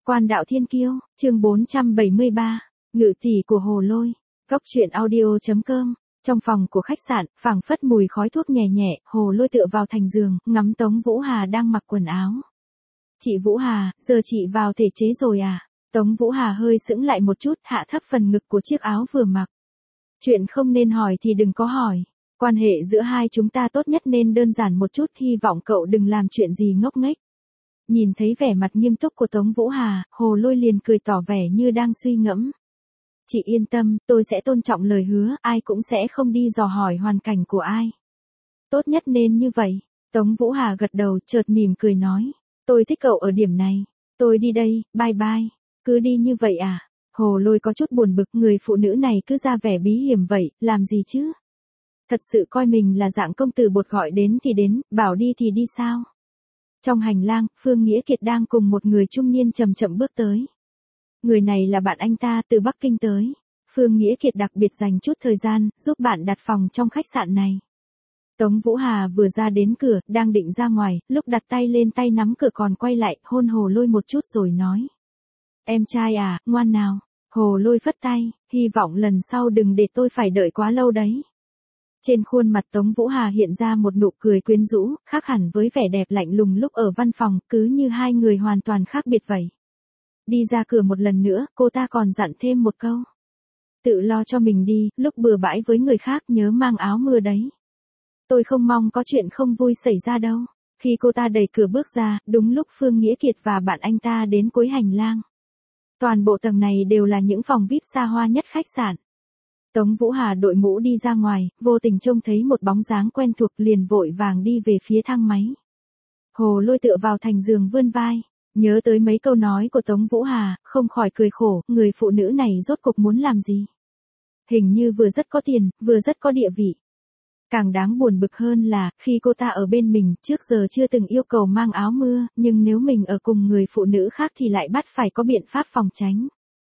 Quan đạo thiên kiêu, chương 473, ngự tỷ của Hồ Lôi, góc truyện audio.com. Trong phòng của khách sạn, phảng phất mùi khói thuốc nhẹ nhẹ, Hồ Lôi tựa vào thành giường, ngắm Tống Vũ Hà đang mặc quần áo. Chị Vũ Hà, giờ chị vào thể chế rồi à? Tống Vũ Hà hơi sững lại một chút, hạ thấp phần ngực của chiếc áo vừa mặc. Chuyện không nên hỏi thì đừng có hỏi. Quan hệ giữa hai chúng ta tốt nhất nên đơn giản một chút, hy vọng cậu đừng làm chuyện gì ngốc nghếch. Nhìn thấy vẻ mặt nghiêm túc của Tống Vũ Hà, Hồ Lôi liền cười tỏ vẻ như đang suy ngẫm. Chị yên tâm, tôi sẽ tôn trọng lời hứa, ai cũng sẽ không đi dò hỏi hoàn cảnh của ai. Tốt nhất nên như vậy. Tống Vũ Hà gật đầu, chợt mỉm cười nói. Tôi thích cậu ở điểm này. Tôi đi đây, bye bye. Cứ đi như vậy à? Hồ Lôi có chút buồn bực, người phụ nữ này cứ ra vẻ bí hiểm vậy, làm gì chứ? Thật sự coi mình là dạng công tử bột, gọi đến thì đến, bảo đi thì đi sao? Trong hành lang, Phương Nghĩa Kiệt đang cùng một người trung niên chậm chậm bước tới. Người này là bạn anh ta từ Bắc Kinh tới. Phương Nghĩa Kiệt đặc biệt dành chút thời gian, giúp bạn đặt phòng trong khách sạn này. Tống Vũ Hà vừa ra đến cửa, đang định ra ngoài, lúc đặt tay lên tay nắm cửa còn quay lại, hôn Hồ Lôi một chút rồi nói. Em trai à, ngoan nào. Hồ Lôi phất tay, hy vọng lần sau đừng để tôi phải đợi quá lâu đấy. Trên khuôn mặt Tống Vũ Hà hiện ra một nụ cười quyến rũ, khác hẳn với vẻ đẹp lạnh lùng lúc ở văn phòng, cứ như hai người hoàn toàn khác biệt vậy. Đi ra cửa một lần nữa, cô ta còn dặn thêm một câu. Tự lo cho mình đi, lúc bừa bãi với người khác nhớ mang áo mưa đấy. Tôi không mong có chuyện không vui xảy ra đâu. Khi cô ta đẩy cửa bước ra, đúng lúc Phương Nghĩa Kiệt và bạn anh ta đến cuối hành lang. Toàn bộ tầng này đều là những phòng VIP xa hoa nhất khách sạn. Tống Vũ Hà đội mũ đi ra ngoài, vô tình trông thấy một bóng dáng quen thuộc, liền vội vàng đi về phía thang máy. Hồ Lôi tựa vào thành giường vươn vai, nhớ tới mấy câu nói của Tống Vũ Hà, không khỏi cười khổ, người phụ nữ này rốt cuộc muốn làm gì? Hình như vừa rất có tiền, vừa rất có địa vị. Càng đáng buồn bực hơn là, khi cô ta ở bên mình, trước giờ chưa từng yêu cầu mang áo mưa, nhưng nếu mình ở cùng người phụ nữ khác thì lại bắt phải có biện pháp phòng tránh.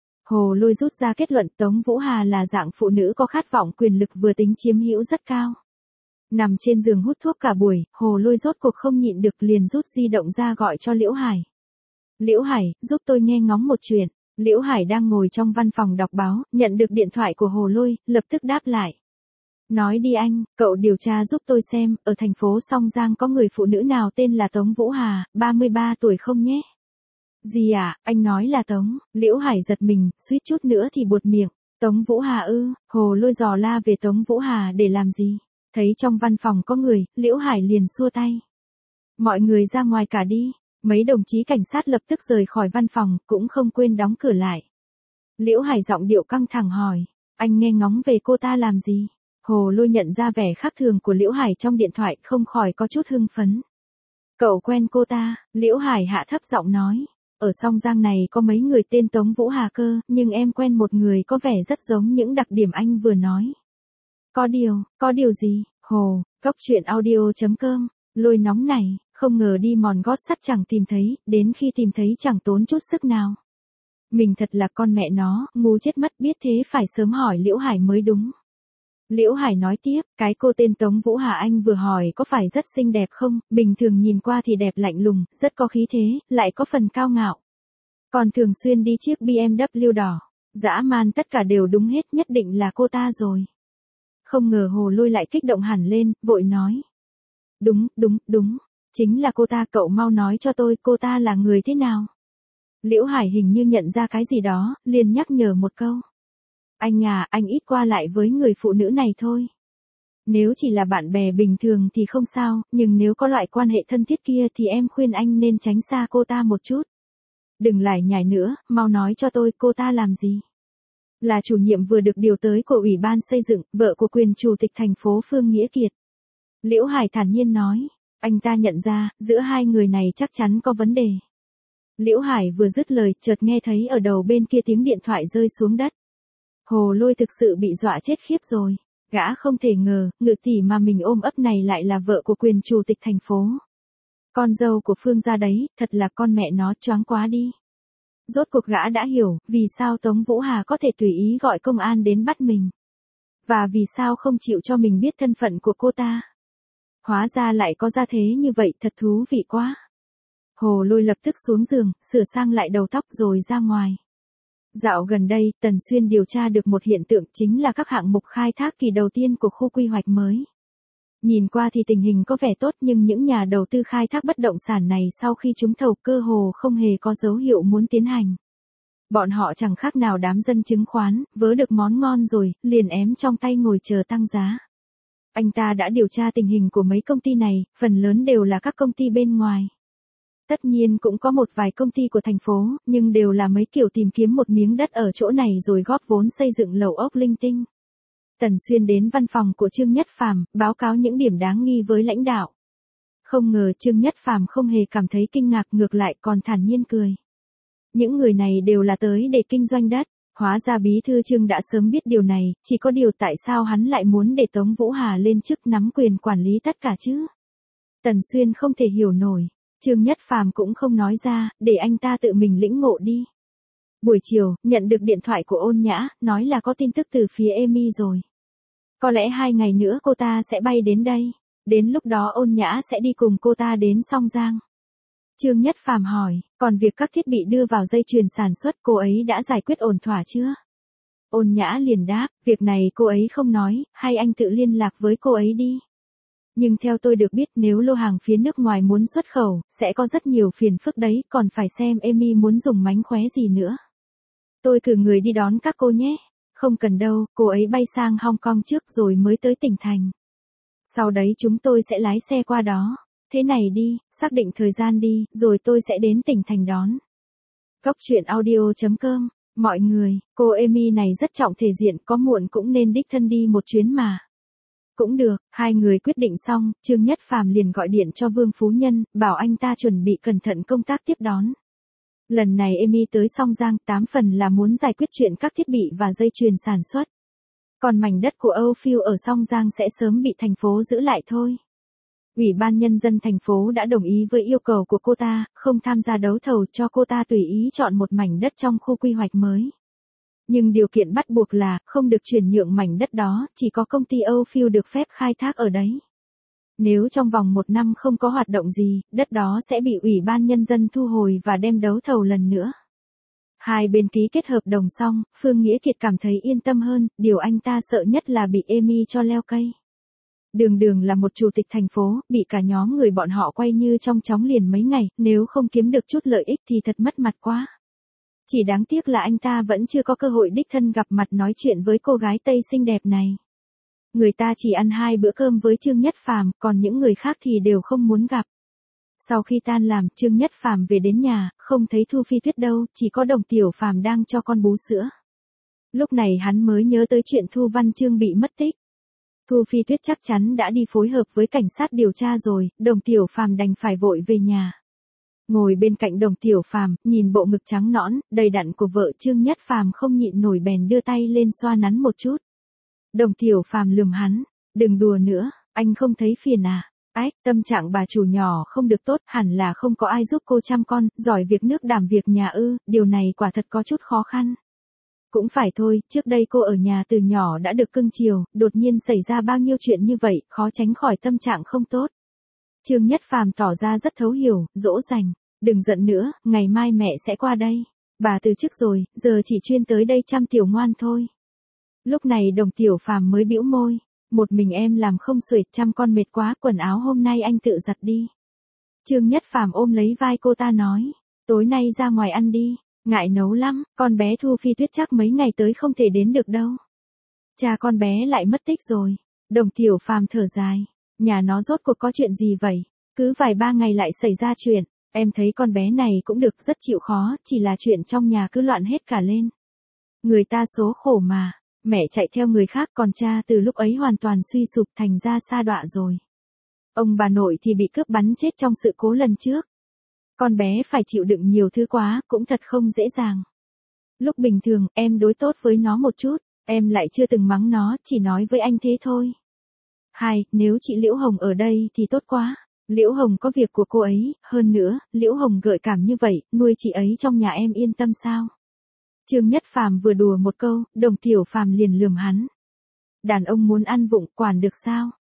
Hồ Lôi rút ra kết luận Tống Vũ Hà là dạng phụ nữ có khát vọng quyền lực, vừa tính chiếm hữu rất cao. Nằm trên giường hút thuốc cả buổi, Hồ Lôi rốt cuộc không nhịn được, liền rút di động ra gọi cho Liễu Hải. Liễu Hải, giúp tôi nghe ngóng một chuyện. Liễu Hải đang ngồi trong văn phòng đọc báo, nhận được điện thoại của Hồ Lôi, lập tức đáp lại. Nói đi anh, cậu điều tra giúp tôi xem, ở thành phố Song Giang có người phụ nữ nào tên là Tống Vũ Hà, 33 tuổi không nhé? Gì à, anh nói là Tống? Liễu Hải giật mình, suýt chút nữa thì buột miệng. Tống Vũ Hà ư? Hồ Lôi dò la về Tống Vũ Hà để làm gì? Thấy trong văn phòng có người, Liễu Hải liền xua tay. Mọi người ra ngoài cả đi. Mấy đồng chí cảnh sát lập tức rời khỏi văn phòng, cũng không quên đóng cửa lại. Liễu Hải giọng điệu căng thẳng hỏi, anh nghe ngóng về cô ta làm gì? Hồ Lôi nhận ra vẻ khác thường của Liễu Hải trong điện thoại, không khỏi có chút hưng phấn. Cậu quen cô ta? Liễu Hải hạ thấp giọng nói. Ở Song Giang này có mấy người tên Tống Vũ Hà cơ, nhưng em quen một người có vẻ rất giống những đặc điểm anh vừa nói. Có điều gì? Hồ, góc truyện audio.com, Lôi nóng này, không ngờ đi mòn gót sắt chẳng tìm thấy, đến khi tìm thấy chẳng tốn chút sức nào. Mình thật là con mẹ nó, ngu chết mất, biết thế phải sớm hỏi Liễu Hải mới đúng. Liễu Hải nói tiếp, cái cô tên Tống Vũ Hà anh vừa hỏi có phải rất xinh đẹp không? Bình thường nhìn qua thì đẹp lạnh lùng, rất có khí thế, lại có phần cao ngạo. Còn thường xuyên đi chiếc BMW đỏ. Dã man, tất cả đều đúng hết, nhất định là cô ta rồi. Không ngờ Hồ Lôi lại kích động hẳn lên, vội nói. Đúng. Chính là cô ta, cậu mau nói cho tôi cô ta là người thế nào? Liễu Hải hình như nhận ra cái gì đó, liền nhắc nhở một câu. Anh à, anh ít qua lại với người phụ nữ này thôi. Nếu chỉ là bạn bè bình thường thì không sao, nhưng nếu có loại quan hệ thân thiết kia thì em khuyên anh nên tránh xa cô ta một chút. Đừng lải nhải nữa, mau nói cho tôi cô ta làm gì? Là chủ nhiệm vừa được điều tới của Ủy ban xây dựng, vợ của quyền chủ tịch thành phố Phương Nghĩa Kiệt. Liễu Hải thản nhiên nói, anh ta nhận ra, giữa hai người này chắc chắn có vấn đề. Liễu Hải vừa dứt lời, chợt nghe thấy ở đầu bên kia tiếng điện thoại rơi xuống đất. Hồ Lôi thực sự bị dọa chết khiếp rồi. Gã không thể ngờ, ngự tỷ mà mình ôm ấp này lại là vợ của quyền chủ tịch thành phố. Con dâu của Phương gia đấy, thật là con mẹ nó, choáng quá đi. Rốt cuộc gã đã hiểu, vì sao Tống Vũ Hà có thể tùy ý gọi công an đến bắt mình. Và vì sao không chịu cho mình biết thân phận của cô ta. Hóa ra lại có gia thế như vậy, thật thú vị quá. Hồ Lôi lập tức xuống giường, sửa sang lại đầu tóc rồi ra ngoài. Dạo gần đây, Tần Xuyên điều tra được một hiện tượng chính là các hạng mục khai thác kỳ đầu tiên của khu quy hoạch mới. Nhìn qua thì tình hình có vẻ tốt nhưng những nhà đầu tư khai thác bất động sản này sau khi trúng thầu cơ hồ không hề có dấu hiệu muốn tiến hành. Bọn họ chẳng khác nào đám dân chứng khoán, vớ được món ngon rồi, liền ém trong tay ngồi chờ tăng giá. Anh ta đã điều tra tình hình của mấy công ty này, phần lớn đều là các công ty bên ngoài. Tất nhiên cũng có một vài công ty của thành phố, nhưng đều là mấy kiểu tìm kiếm một miếng đất ở chỗ này rồi góp vốn xây dựng lầu ốc linh tinh. Tần Xuyên đến văn phòng của Trương Nhất Phàm, báo cáo những điểm đáng nghi với lãnh đạo. Không ngờ Trương Nhất Phàm không hề cảm thấy kinh ngạc, ngược lại còn thản nhiên cười. Những người này đều là tới để kinh doanh đất, hóa ra bí thư Trương đã sớm biết điều này, chỉ có điều tại sao hắn lại muốn để Tống Vũ Hà lên chức nắm quyền quản lý tất cả chứ? Tần Xuyên không thể hiểu nổi, Trương Nhất Phàm cũng không nói ra, để anh ta tự mình lĩnh ngộ đi. Buổi chiều, nhận được điện thoại của Ôn Nhã, nói là có tin tức từ phía Amy rồi. Có lẽ 2 ngày nữa cô ta sẽ bay đến đây, đến lúc đó Ôn Nhã sẽ đi cùng cô ta đến Song Giang. Trương Nhất Phàm hỏi, còn việc các thiết bị đưa vào dây chuyền sản xuất cô ấy đã giải quyết ổn thỏa chưa? Ôn Nhã liền đáp, việc này cô ấy không nói, hay anh tự liên lạc với cô ấy đi. Nhưng theo tôi được biết nếu lô hàng phía nước ngoài muốn xuất khẩu, sẽ có rất nhiều phiền phức đấy, còn phải xem Amy muốn dùng mánh khóe gì nữa. Tôi cử người đi đón các cô nhé. Không cần đâu, cô ấy bay sang Hong Kong trước rồi mới tới tỉnh thành. Sau đấy chúng tôi sẽ lái xe qua đó. Thế này đi, xác định thời gian đi, rồi tôi sẽ đến tỉnh thành đón. Góc truyện audio.com, mọi người, cô Amy này rất trọng thể diện, có muộn cũng nên đích thân đi một chuyến mà. Cũng được, hai người quyết định xong, Trương Nhất Phàm liền gọi điện cho Vương Phú Nhân, bảo anh ta chuẩn bị cẩn thận công tác tiếp đón. Lần này Amy tới Song Giang 8 phần là muốn giải quyết chuyện các thiết bị và dây chuyền sản xuất. Còn mảnh đất của Âu Phiêu ở Song Giang sẽ sớm bị thành phố giữ lại thôi. Ủy ban Nhân dân thành phố đã đồng ý với yêu cầu của cô ta, không tham gia đấu thầu cho cô ta tùy ý chọn một mảnh đất trong khu quy hoạch mới. Nhưng điều kiện bắt buộc là, không được chuyển nhượng mảnh đất đó, chỉ có công ty Âu Phiêu được phép khai thác ở đấy. Nếu trong vòng 1 năm không có hoạt động gì, đất đó sẽ bị Ủy ban Nhân dân thu hồi và đem đấu thầu lần nữa. Hai bên ký kết hợp đồng xong, Phương Nghĩa Kiệt cảm thấy yên tâm hơn, điều anh ta sợ nhất là bị Amy cho leo cây. Đường là một chủ tịch thành phố, bị cả nhóm người bọn họ quay như trong chóng liền mấy ngày, nếu không kiếm được chút lợi ích thì thật mất mặt quá. Chỉ đáng tiếc là anh ta vẫn chưa có cơ hội đích thân gặp mặt nói chuyện với cô gái Tây xinh đẹp này. Người ta chỉ ăn 2 bữa cơm với Trương Nhất Phàm, còn những người khác thì đều không muốn gặp. Sau khi tan làm, Trương Nhất Phàm về đến nhà, không thấy Thu Phi Tuyết đâu, chỉ có Đồng Tiểu Phàm đang cho con bú sữa. Lúc này hắn mới nhớ tới chuyện Thu Văn Chương bị mất tích. Thu Phi Tuyết chắc chắn đã đi phối hợp với cảnh sát điều tra rồi, Đồng Tiểu Phàm đành phải vội về nhà. Ngồi bên cạnh Đồng Tiểu Phàm, nhìn bộ ngực trắng nõn, đầy đặn của vợ Trương Nhất Phàm không nhịn nổi bèn đưa tay lên xoa nắn một chút. Đồng Tiểu Phàm lườm hắn, đừng đùa nữa, anh không thấy phiền à? Ách, tâm trạng bà chủ nhỏ không được tốt, hẳn là không có ai giúp cô chăm con, giỏi việc nước đảm việc nhà ư, điều này quả thật có chút khó khăn. Cũng phải thôi, trước đây cô ở nhà từ nhỏ đã được cưng chiều, đột nhiên xảy ra bao nhiêu chuyện như vậy, khó tránh khỏi tâm trạng không tốt. Trương Nhất Phàm tỏ ra rất thấu hiểu, dỗ dành, đừng giận nữa, ngày mai mẹ sẽ qua đây. Bà từ chức rồi, giờ chỉ chuyên tới đây chăm tiểu ngoan thôi. Lúc này Đồng Tiểu Phàm mới bĩu môi, một mình em làm không xuể, chăm con mệt quá, quần áo hôm nay anh tự giặt đi. Trương Nhất Phàm ôm lấy vai cô ta nói, tối nay ra ngoài ăn đi, ngại nấu lắm, con bé Thu Phi Tuyết chắc mấy ngày tới không thể đến được đâu. Cha con bé lại mất tích rồi. Đồng Tiểu Phàm thở dài, nhà nó rốt cuộc có chuyện gì vậy, cứ vài 3 ngày lại xảy ra chuyện, em thấy con bé này cũng được, rất chịu khó, chỉ là chuyện trong nhà cứ loạn hết cả lên. Người ta số khổ mà. Mẹ chạy theo người khác, còn cha từ lúc ấy hoàn toàn suy sụp, thành ra sa đọa rồi. Ông bà nội thì bị cướp bắn chết trong sự cố lần trước. Con bé phải chịu đựng nhiều thứ quá, cũng thật không dễ dàng. Lúc bình thường, em đối tốt với nó một chút, em lại chưa từng mắng nó, chỉ nói với anh thế thôi. Nếu chị Liễu Hồng ở đây thì tốt quá. Liễu Hồng có việc của cô ấy, hơn nữa, Liễu Hồng gợi cảm như vậy, nuôi chị ấy trong nhà em yên tâm sao? Trương Nhất Phàm vừa đùa một câu, Đồng Tiểu Phàm liền lườm hắn. Đàn ông muốn ăn vụng, quản được sao?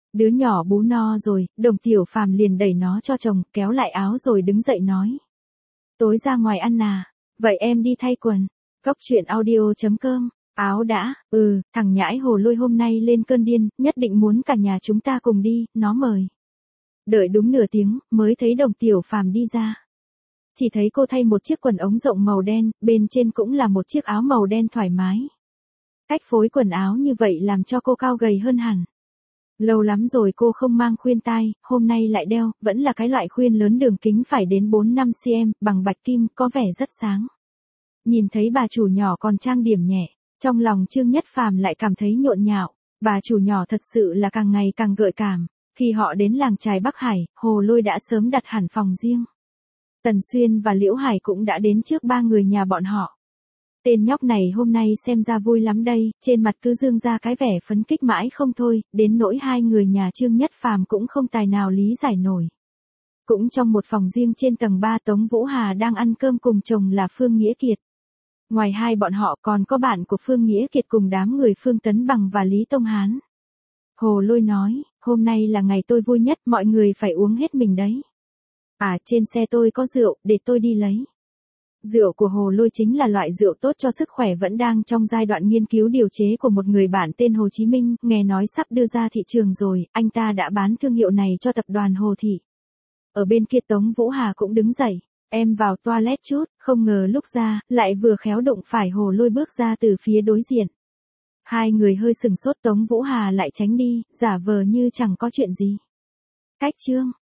Đứa nhỏ bú no rồi, Đồng Tiểu Phàm liền đẩy nó cho chồng, kéo lại áo rồi đứng dậy nói. Tối ra ngoài ăn à, vậy em đi thay quần. Cóc truyện audio.com, áo đã, thằng nhãi Hồ Lôi hôm nay lên cơn điên, nhất định muốn cả nhà chúng ta cùng đi, nó mời. Đợi đúng nửa tiếng, mới thấy Đồng Tiểu Phàm đi ra. Chỉ thấy cô thay một chiếc quần ống rộng màu đen, bên trên cũng là một chiếc áo màu đen thoải mái. Cách phối quần áo như vậy làm cho cô cao gầy hơn hẳn. Lâu lắm rồi cô không mang khuyên tai, hôm nay lại đeo, vẫn là cái loại khuyên lớn đường kính phải đến 4-5 cm, bằng bạch kim, có vẻ rất sáng. Nhìn thấy bà chủ nhỏ còn trang điểm nhẹ, trong lòng Trương Nhất Phàm lại cảm thấy nhộn nhạo, bà chủ nhỏ thật sự là càng ngày càng gợi cảm. Khi họ đến làng chài Bắc Hải, Hồ Lôi đã sớm đặt hẳn phòng riêng. Tần Xuyên và Liễu Hải cũng đã đến trước ba người nhà bọn họ. Tên nhóc này hôm nay xem ra vui lắm đây, trên mặt cứ dương ra cái vẻ phấn khích mãi không thôi, đến nỗi hai người nhà Trương Nhất Phàm cũng không tài nào lý giải nổi. Cũng trong một phòng riêng trên tầng 3, Tống Vũ Hà đang ăn cơm cùng chồng là Phương Nghĩa Kiệt. Ngoài hai bọn họ còn có bạn của Phương Nghĩa Kiệt cùng đám người Phương Tấn Bằng và Lý Tông Hán. Hồ Lôi nói, hôm nay là ngày tôi vui nhất, mọi người phải uống hết mình đấy. À, trên xe tôi có rượu, để tôi đi lấy. Rượu của Hồ Lôi chính là loại rượu tốt cho sức khỏe, vẫn đang trong giai đoạn nghiên cứu điều chế của một người bạn tên Hồ Chí Minh, nghe nói sắp đưa ra thị trường rồi, anh ta đã bán thương hiệu này cho tập đoàn Hồ Thị. Ở bên kia Tống Vũ Hà cũng đứng dậy, em vào toilet chút, không ngờ lúc ra, lại vừa khéo đụng phải Hồ Lôi bước ra từ phía đối diện. Hai người hơi sừng sốt, Tống Vũ Hà lại tránh đi, giả vờ như chẳng có chuyện gì. Cách chương